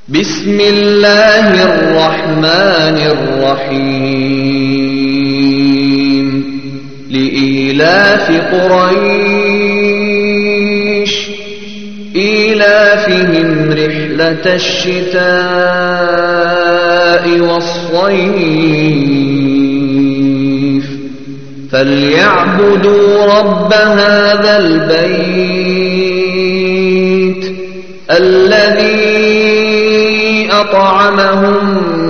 بسم الله الرحمن الرحيم لإيلاف قريش إيلافهم رحلة الشتاء والصيف فليعبدوا رب هذا البيت الذي أطعمهم